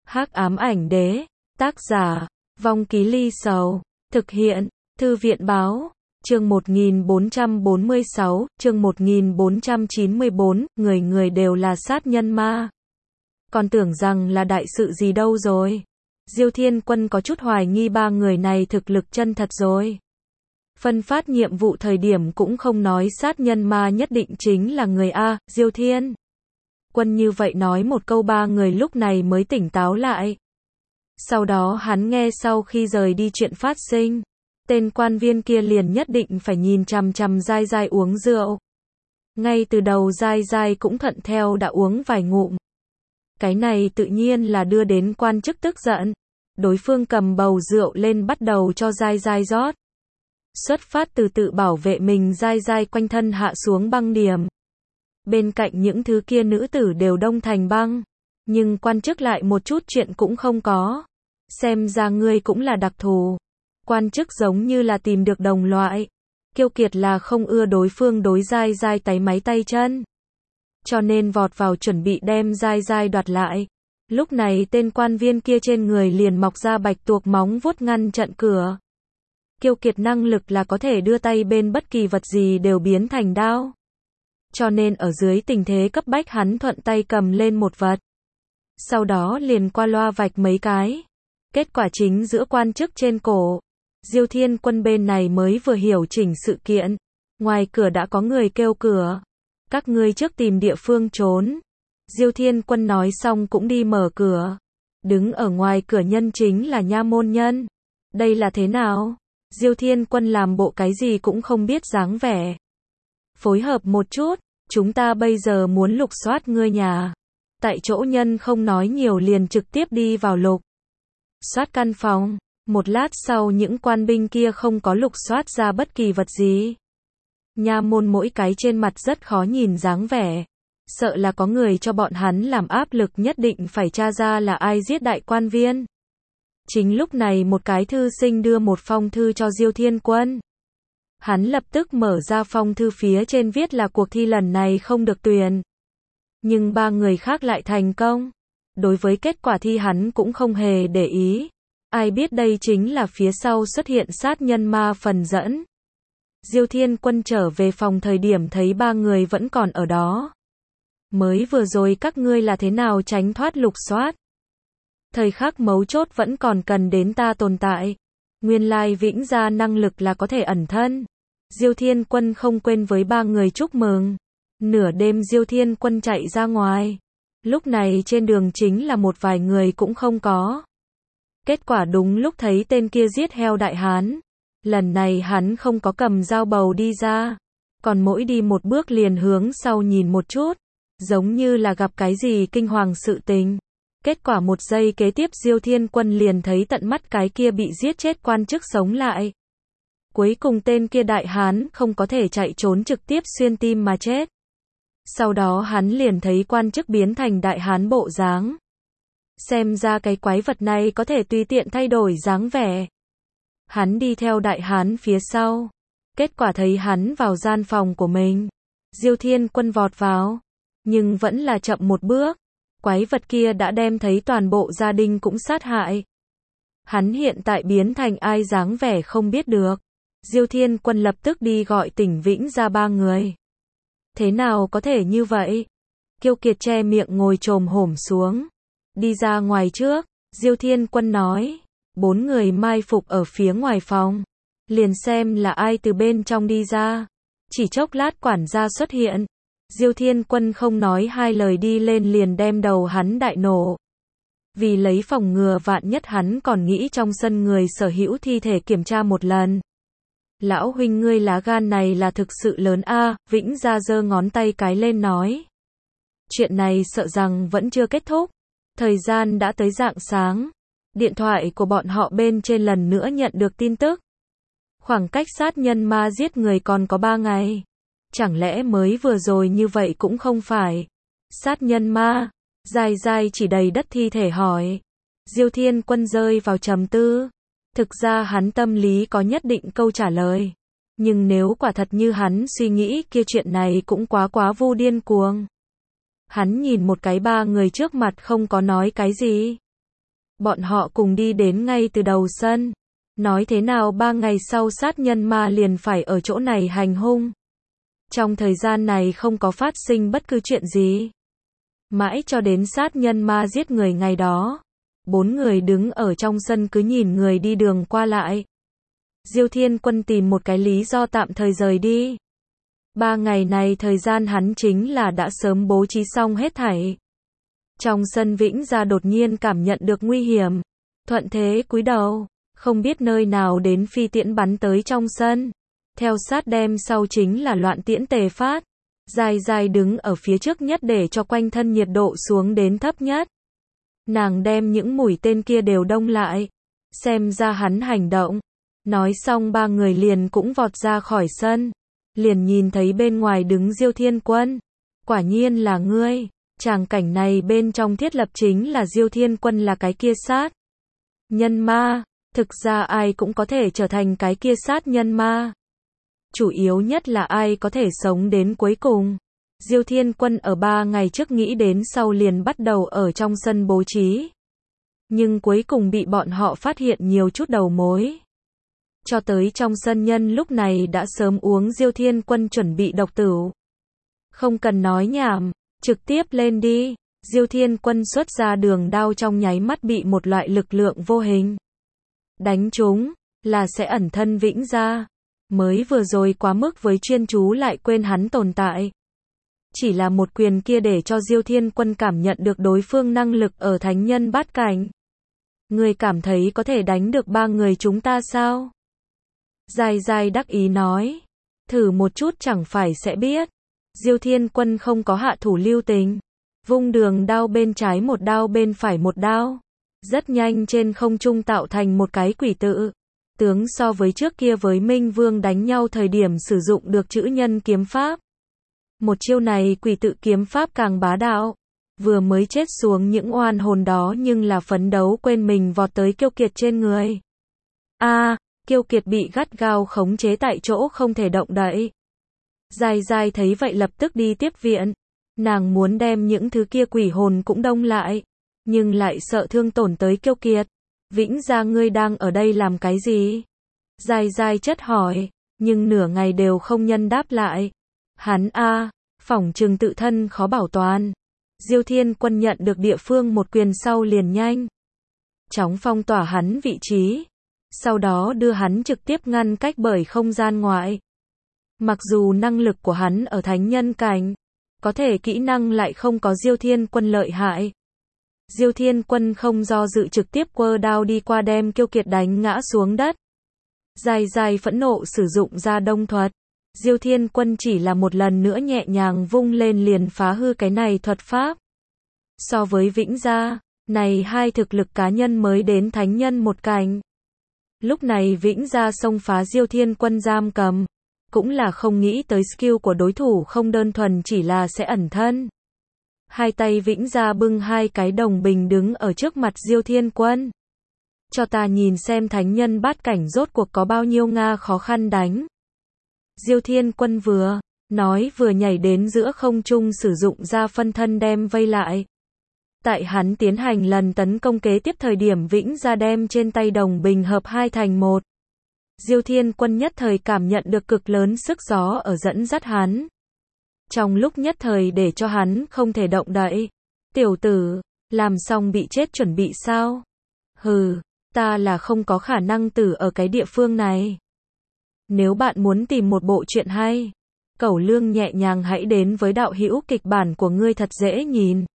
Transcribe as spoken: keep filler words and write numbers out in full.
Hắc ám ảnh đế, tác giả, Vong Ký Ly Sầu, thực hiện, Thư viện báo, chương một nghìn bốn trăm bốn mươi sáu, chương một nghìn bốn trăm chín mươi bốn, người người đều là sát nhân ma. Còn tưởng rằng là đại sự gì đâu rồi. Diêu Thiên Quân có chút hoài nghi ba người này thực lực chân thật rồi. Phân phát nhiệm vụ thời điểm cũng không nói sát nhân ma nhất định chính là người A, Diêu Thiên Quân như vậy nói một câu ba người lúc này mới tỉnh táo lại. Sau đó hắn nghe sau khi rời đi chuyện phát sinh, tên quan viên kia liền nhất định phải nhìn chằm chằm Giai Giai uống rượu. Ngay từ đầu Giai Giai cũng thuận theo đã uống vài ngụm. Cái này tự nhiên là đưa đến quan chức tức giận. Đối phương cầm bầu rượu lên bắt đầu cho Giai Giai rót. Xuất phát từ tự bảo vệ mình, Giai Giai quanh thân hạ xuống băng điểm. Bên cạnh những thứ kia nữ tử đều đông thành băng. Nhưng quan chức lại một chút chuyện cũng không có. Xem ra ngươi cũng là đặc thù. Quan chức giống như là tìm được đồng loại. Kiêu kiệt là không ưa đối phương đối Giai Giai táy máy tay chân. Cho nên vọt vào chuẩn bị đem Giai Giai đoạt lại. Lúc này tên quan viên kia trên người liền mọc ra bạch tuộc móng vuốt ngăn chặn cửa. Kiêu kiệt năng lực là có thể đưa tay bên bất kỳ vật gì đều biến thành đao. Cho nên ở dưới tình thế cấp bách hắn thuận tay cầm lên một vật. Sau đó liền qua loa vạch mấy cái. Kết quả chính giữa quan chức trên cổ. Diêu Thiên Quân bên này mới vừa hiểu chỉnh sự kiện. Ngoài cửa đã có người kêu cửa. Các ngươi trước tìm địa phương trốn. Diêu Thiên Quân nói xong cũng đi mở cửa. Đứng ở ngoài cửa nhân chính là nha môn nhân. Đây là thế nào? Diêu Thiên Quân làm bộ cái gì cũng không biết dáng vẻ. Phối hợp một chút, chúng ta bây giờ muốn lục soát ngươi nhà. Tại chỗ nhân không nói nhiều liền trực tiếp đi vào lục soát căn phòng. Một lát sau những quan binh kia không có lục soát ra bất kỳ vật gì. Nha môn mỗi cái trên mặt rất khó nhìn dáng vẻ. Sợ là có người cho bọn hắn làm áp lực nhất định phải tra ra là ai giết đại quan viên. Chính lúc này một cái thư sinh đưa một phong thư cho Diêu Thiên Quân. Hắn lập tức mở ra phong thư, phía trên viết là cuộc thi lần này không được tuyển. Nhưng ba người khác lại thành công. Đối với kết quả thi hắn cũng không hề để ý. Ai biết đây chính là phía sau xuất hiện sát nhân ma phần dẫn. Diêu Thiên Quân trở về phòng thời điểm thấy ba người vẫn còn ở đó. Mới vừa rồi các ngươi là thế nào tránh thoát lục soát? Thời khắc mấu chốt vẫn còn cần đến ta tồn tại. Nguyên lai Vĩnh gia năng lực là có thể ẩn thân. Diêu Thiên Quân không quên với ba người chúc mừng. Nửa đêm Diêu Thiên Quân chạy ra ngoài. Lúc này trên đường chính là một vài người cũng không có. Kết quả đúng lúc thấy tên kia giết heo đại hán. Lần này hắn không có cầm dao bầu đi ra. Còn mỗi đi một bước liền hướng sau nhìn một chút. Giống như là gặp cái gì kinh hoàng sự tình. Kết quả một giây kế tiếp Diêu Thiên Quân liền thấy tận mắt cái kia bị giết chết quan chức sống lại. Cuối cùng tên kia đại hán không có thể chạy trốn, trực tiếp xuyên tim mà chết. Sau đó hắn liền thấy quan chức biến thành đại hán bộ dáng. Xem ra cái quái vật này có thể tùy tiện thay đổi dáng vẻ. Hắn đi theo đại hán phía sau. Kết quả thấy hắn vào gian phòng của mình. Diêu Thiên Quân vọt vào. Nhưng vẫn là chậm một bước. Quái vật kia đã đem thấy toàn bộ gia đình cũng sát hại. Hắn hiện tại biến thành ai dáng vẻ không biết được. Diêu Thiên Quân lập tức đi gọi Tỉnh Vĩnh ra ba người. Thế nào có thể như vậy? Kiêu kiệt che miệng ngồi chồm hổm xuống. Đi ra ngoài trước. Diêu Thiên Quân nói. Bốn người mai phục ở phía ngoài phòng. Liền xem là ai từ bên trong đi ra. Chỉ chốc lát quản gia xuất hiện. Diêu Thiên Quân không nói hai lời đi lên liền đem đầu hắn đại nổ. Vì lấy phòng ngừa vạn nhất hắn còn nghĩ trong sân người sở hữu thi thể kiểm tra một lần. Lão huynh ngươi lá gan này là thực sự lớn a. Vĩnh gia giơ ngón tay cái lên nói. Chuyện này sợ rằng vẫn chưa kết thúc. Thời gian đã tới rạng sáng. Điện thoại của bọn họ bên trên lần nữa nhận được tin tức. Khoảng cách sát nhân ma giết người còn có ba ngày. Chẳng lẽ mới vừa rồi như vậy cũng không phải. Sát nhân ma. Giai Giai chỉ đầy đất thi thể hỏi. Diêu Thiên Quân rơi vào trầm tư. Thực ra hắn tâm lý có nhất định câu trả lời. Nhưng nếu quả thật như hắn suy nghĩ kia, chuyện này cũng quá quá vu điên cuồng. Hắn nhìn một cái ba người trước mặt không có nói cái gì. Bọn họ cùng đi đến ngay từ đầu sân. Nói thế nào ba ngày sau sát nhân ma liền phải ở chỗ này hành hung. Trong thời gian này không có phát sinh bất cứ chuyện gì. Mãi cho đến sát nhân ma giết người ngày đó. Bốn người đứng ở trong sân cứ nhìn người đi đường qua lại. Diêu Thiên Quân tìm một cái lý do tạm thời rời đi. Ba ngày này thời gian hắn chính là đã sớm bố trí xong hết thảy. Trong sân Vĩnh Gia đột nhiên cảm nhận được nguy hiểm. Thuận thế cúi đầu, không biết nơi nào đến phi tiễn bắn tới trong sân. Theo sát đem sau chính là loạn tiễn tề phát. Dài dài đứng ở phía trước nhất để cho quanh thân nhiệt độ xuống đến thấp nhất. Nàng đem những mũi tên kia đều đông lại. Xem ra hắn hành động. Nói xong ba người liền cũng vọt ra khỏi sân. Liền nhìn thấy bên ngoài đứng Diêu Thiên Quân. Quả nhiên là ngươi. Tràng cảnh này bên trong thiết lập chính là Diêu Thiên Quân là cái kia sát nhân ma. Thực ra ai cũng có thể trở thành cái kia sát nhân ma. Chủ yếu nhất là ai có thể sống đến cuối cùng. Diêu Thiên Quân ở ba ngày trước nghĩ đến sau liền bắt đầu ở trong sân bố trí. Nhưng cuối cùng bị bọn họ phát hiện nhiều chút đầu mối. Cho tới trong sân nhân lúc này đã sớm uống Diêu Thiên Quân chuẩn bị độc tửu. Không cần nói nhảm, trực tiếp lên đi. Diêu Thiên Quân xuất ra đường đao trong nháy mắt bị một loại lực lượng vô hình đánh trúng, là sẽ ẩn thân Vĩnh Gia. Mới vừa rồi quá mức với chuyên chú lại quên hắn tồn tại. Chỉ là một quyền kia để cho Diêu Thiên Quân cảm nhận được đối phương năng lực ở thánh nhân bát cảnh. Người cảm thấy có thể đánh được ba người chúng ta sao? Dài dài đắc ý nói. Thử một chút chẳng phải sẽ biết. Diêu Thiên Quân không có hạ thủ lưu tình. Vung đường đao bên trái một đao bên phải một đao. Rất nhanh trên không trung tạo thành một cái quỷ tự. Tướng so với trước kia với Minh Vương đánh nhau thời điểm sử dụng được chữ nhân kiếm pháp. Một chiêu này quỷ tự kiếm pháp càng bá đạo. Vừa mới chết xuống những oan hồn đó nhưng là phấn đấu quên mình vọt tới Kiêu Kiệt trên người. A, à, Kiêu Kiệt bị gắt gao khống chế tại chỗ không thể động đậy. Dài dài thấy vậy lập tức đi tiếp viện. Nàng muốn đem những thứ kia quỷ hồn cũng đông lại. Nhưng lại sợ thương tổn tới Kiêu Kiệt. Vĩnh Gia ngươi đang ở đây làm cái gì? Dài dài chất hỏi, nhưng nửa ngày đều không nhân đáp lại. Hắn a, à, phỏng chừng tự thân khó bảo toàn. Diêu Thiên Quân nhận được địa phương một quyền sau liền nhanh chóng phong tỏa hắn vị trí. Sau đó đưa hắn trực tiếp ngăn cách bởi không gian ngoại. Mặc dù năng lực của hắn ở thánh nhân cảnh, có thể kỹ năng lại không có Diêu Thiên Quân lợi hại. Diêu Thiên Quân không do dự trực tiếp quơ đao đi qua đem Kiêu Kiệt đánh ngã xuống đất. Dài dài phẫn nộ sử dụng ra đông thuật. Diêu Thiên Quân chỉ là một lần nữa nhẹ nhàng vung lên liền phá hư cái này thuật pháp. So với Vĩnh Gia, này hai thực lực cá nhân mới đến thánh nhân một cảnh. Lúc này Vĩnh Gia xông phá Diêu Thiên Quân giam cầm. Cũng là không nghĩ tới skill của đối thủ không đơn thuần chỉ là sẽ ẩn thân. Hai tay Vĩnh Gia bưng hai cái đồng bình đứng ở trước mặt Diêu Thiên Quân. Cho ta nhìn xem thánh nhân bát cảnh rốt cuộc có bao nhiêu Nga khó khăn đánh. Diêu Thiên Quân vừa nói vừa nhảy đến giữa không trung sử dụng ra phân thân đem vây lại. Tại hắn tiến hành lần tấn công kế tiếp thời điểm Vĩnh Gia đem trên tay đồng bình hợp hai thành một. Diêu Thiên Quân nhất thời cảm nhận được cực lớn sức gió ở dẫn dắt hắn. Trong lúc nhất thời để cho hắn không thể động đậy. Tiểu tử, làm xong bị chết chuẩn bị sao? Hừ, ta là không có khả năng tử ở cái địa phương này. Nếu bạn muốn tìm một bộ truyện hay, Cẩu Lương nhẹ nhàng hãy đến với đạo hữu kịch bản của ngươi thật dễ nhìn.